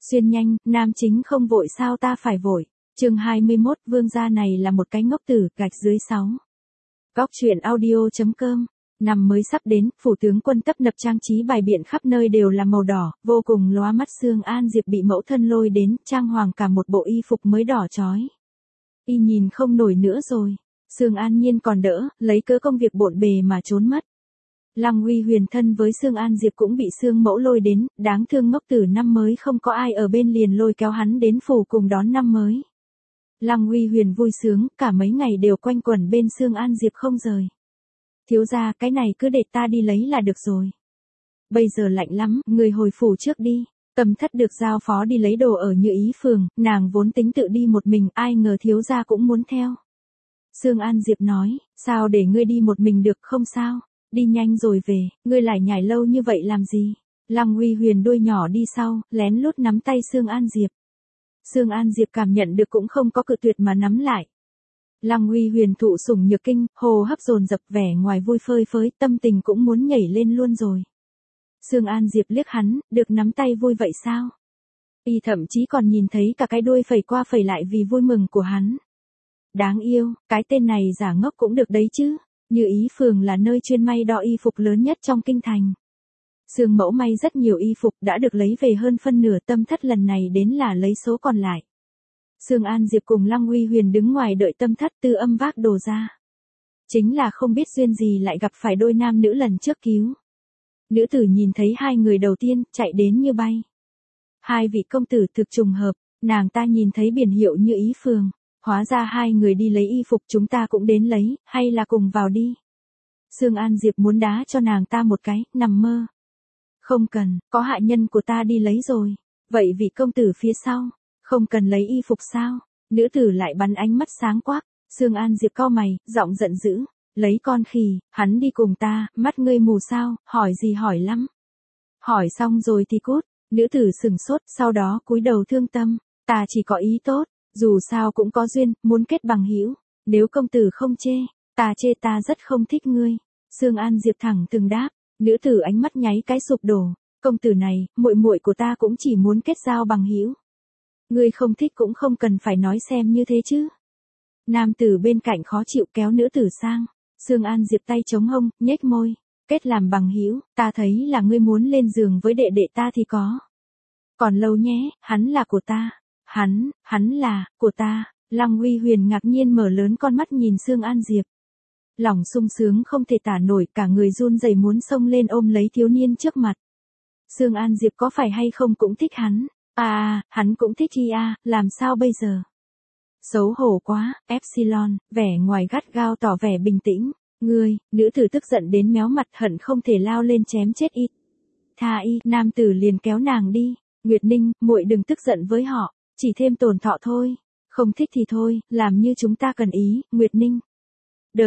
Xuyên nhanh, nam chính không vội sao ta phải vội. Chương 21, vương gia này là một cái ngốc tử, gạch dưới 6. Góc truyện audio.com. Năm mới sắp đến, phủ tướng quân tấp nập trang trí bài biện khắp nơi đều là màu đỏ, vô cùng lóa mắt. Sương An Diệp bị mẫu thân lôi đến, trang hoàng cả một bộ y phục mới đỏ chói. Y nhìn không nổi nữa rồi. Sương An Nhiên còn đỡ, lấy cớ công việc bộn bề mà trốn mất. Lăng Uy Huyền thân với Sương An Diệp cũng bị Sương mẫu lôi đến, đáng thương ngốc tử năm mới không có ai ở bên liền lôi kéo hắn đến phủ cùng đón năm mới. Lăng Uy Huyền vui sướng, cả mấy ngày đều quanh quẩn bên Sương An Diệp không rời. Thiếu gia, cái này cứ để ta đi lấy là được rồi. Bây giờ lạnh lắm, người hồi phủ trước đi. Tầm Thất được giao phó đi lấy đồ ở Như Ý phường, nàng vốn tính tự đi một mình, ai ngờ thiếu gia cũng muốn theo. Sương An Diệp nói, sao để ngươi đi một mình được, không sao, đi nhanh rồi về, ngươi lại nhảy lâu như vậy làm gì? Lăng Uy Huyền đuôi nhỏ đi sau, lén lút nắm tay Sương An Diệp. Sương An Diệp cảm nhận được cũng không có cự tuyệt mà nắm lại. Lăng Uy Huyền thụ sủng nhược kinh, hồ hấp dồn dập, vẻ ngoài vui phơi phới, tâm tình cũng muốn nhảy lên luôn rồi. Sương An Diệp liếc hắn, được nắm tay vui vậy sao? Y thậm chí còn nhìn thấy cả cái đuôi phẩy qua phẩy lại vì vui mừng của hắn. Đáng yêu, cái tên này giả ngốc cũng được đấy chứ. Như Ý phường là nơi chuyên may đo y phục lớn nhất trong kinh thành. Sương mẫu may rất nhiều y phục đã được lấy về hơn phân nửa, Tâm Thất lần này đến là lấy số còn lại. Sương An Diệp cùng Lăng Uy Huyền đứng ngoài đợi Tâm Thất Tư Âm vác đồ ra. Chính là không biết duyên gì lại gặp phải đôi nam nữ lần trước cứu. Nữ tử nhìn thấy hai người đầu tiên, chạy đến như bay. Hai vị công tử thực trùng hợp, nàng ta nhìn thấy biển hiệu Như Ý phường. Hóa ra hai người đi lấy y phục, chúng ta cũng đến lấy, hay là cùng vào đi. Sương An Diệp muốn đá cho nàng ta một cái, nằm mơ. Không cần, có hạ nhân của ta đi lấy rồi. Vậy vị công tử phía sau, không cần lấy y phục sao? Nữ tử lại bắn ánh mắt sáng quắc. Sương An Diệp cau mày, giọng giận dữ. Lấy con khỉ, hắn đi cùng ta, mắt ngươi mù sao, hỏi gì hỏi lắm. Hỏi xong rồi thì cút. Nữ tử sừng sốt, sau đó cúi đầu thương tâm. Ta chỉ có ý tốt. Dù sao cũng có duyên, muốn kết bằng hữu. Nếu công tử không chê, ta rất không thích ngươi. Sương An Diệp thẳng thừng đáp. Nữ tử ánh mắt nháy cái sụp đổ. Công tử này, muội muội của ta cũng chỉ muốn kết giao bằng hữu. Ngươi không thích cũng không cần phải nói xem như thế chứ. Nam tử bên cạnh khó chịu kéo nữ tử sang. Sương An Diệp tay chống hông, nhếch môi. Kết làm bằng hữu, ta thấy là ngươi muốn lên giường với đệ đệ ta thì có. Còn lâu nhé, hắn là của ta. Hắn là, của ta. Lăng Uy Huyền ngạc nhiên mở lớn con mắt nhìn Sương An Diệp. Lòng sung sướng không thể tả nổi, cả người run rẩy muốn xông lên ôm lấy thiếu niên trước mặt. Sương An Diệp có phải hay không cũng thích hắn. Hắn cũng thích làm sao bây giờ? Xấu hổ quá, Epsilon, vẻ ngoài gắt gao tỏ vẻ bình tĩnh. Ngươi, nữ tử tức giận đến méo mặt hận không thể lao lên chém chết y. Tha y, nam tử liền kéo nàng đi. Nguyệt Ninh, muội đừng tức giận với họ. Chỉ thêm tổn thọ thôi. Không thích thì thôi, làm như chúng ta cần ý, Nguyệt Ninh. Đờ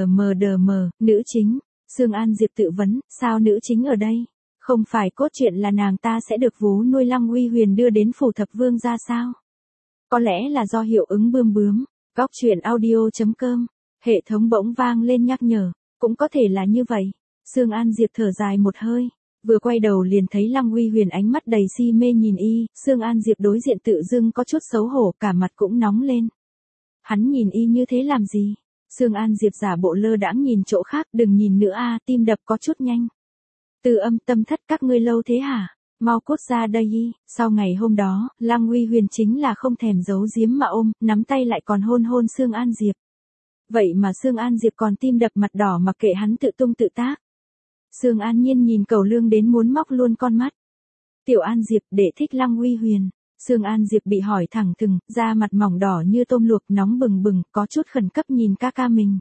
mờ, nữ chính. Sương An Diệp tự vấn, sao nữ chính ở đây? Không phải cốt truyện là nàng ta sẽ được vú nuôi Lăng Uy Huyền đưa đến phủ thập vương ra sao? Có lẽ là do hiệu ứng bươm bướm. Góc truyện audio.com. Hệ thống bỗng vang lên nhắc nhở. Cũng có thể là như vậy. Sương An Diệp thở dài một hơi. Vừa quay đầu liền thấy Lăng Uy Huyền ánh mắt đầy si mê nhìn y, Sương An Diệp đối diện tự dưng có chút xấu hổ, cả mặt cũng nóng lên. Hắn nhìn y như thế làm gì? Sương An Diệp giả bộ lơ đãng nhìn chỗ khác, đừng nhìn nữa tim đập có chút nhanh. Từ Âm, Tâm Thất, các ngươi lâu thế hả? Mau cút ra đây y. Sau ngày hôm đó, Lăng Uy Huyền chính là không thèm giấu giếm mà ôm, nắm tay lại còn hôn hôn Sương An Diệp. Vậy mà Sương An Diệp còn tim đập mặt đỏ mặc kệ hắn tự tung tự tác. Sương An Nhiên nhìn Cẩu Lương đến muốn móc luôn con mắt. Tiểu An Diệp, đệ thích Lăng Uy Huyền. Sương An Diệp bị hỏi thẳng thừng, da mặt mỏng đỏ như tôm luộc, nóng bừng bừng, có chút khẩn cấp nhìn ca mình.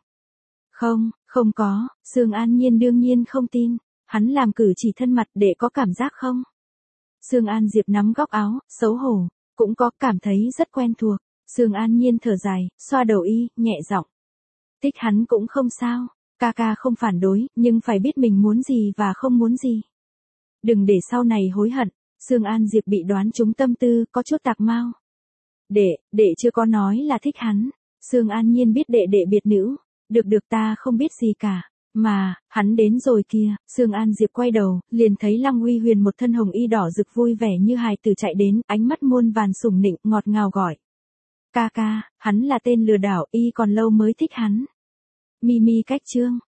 Không có, Sương An Nhiên đương nhiên không tin. Hắn làm cử chỉ thân mật, đệ có cảm giác không? Sương An Diệp nắm góc áo, xấu hổ, cũng có cảm thấy rất quen thuộc. Sương An Nhiên thở dài, xoa đầu y, nhẹ giọng. Thích hắn cũng không sao. Ca không phản đối, nhưng phải biết mình muốn gì và không muốn gì. Đừng để sau này hối hận. Sương An Diệp bị đoán trúng tâm tư, có chút tạc mau. Đệ chưa có nói là thích hắn. Sương An Nhiên biết đệ biệt nữ. Được ta không biết gì cả. Mà, hắn đến rồi kìa, Sương An Diệp quay đầu, liền thấy Lăng Uy Huyền một thân hồng y đỏ rực vui vẻ như hài tử chạy đến, ánh mắt muôn vàn sủng nịnh, ngọt ngào gọi. Ca ca, hắn là tên lừa đảo, y còn lâu mới thích hắn. Mimi cách chương.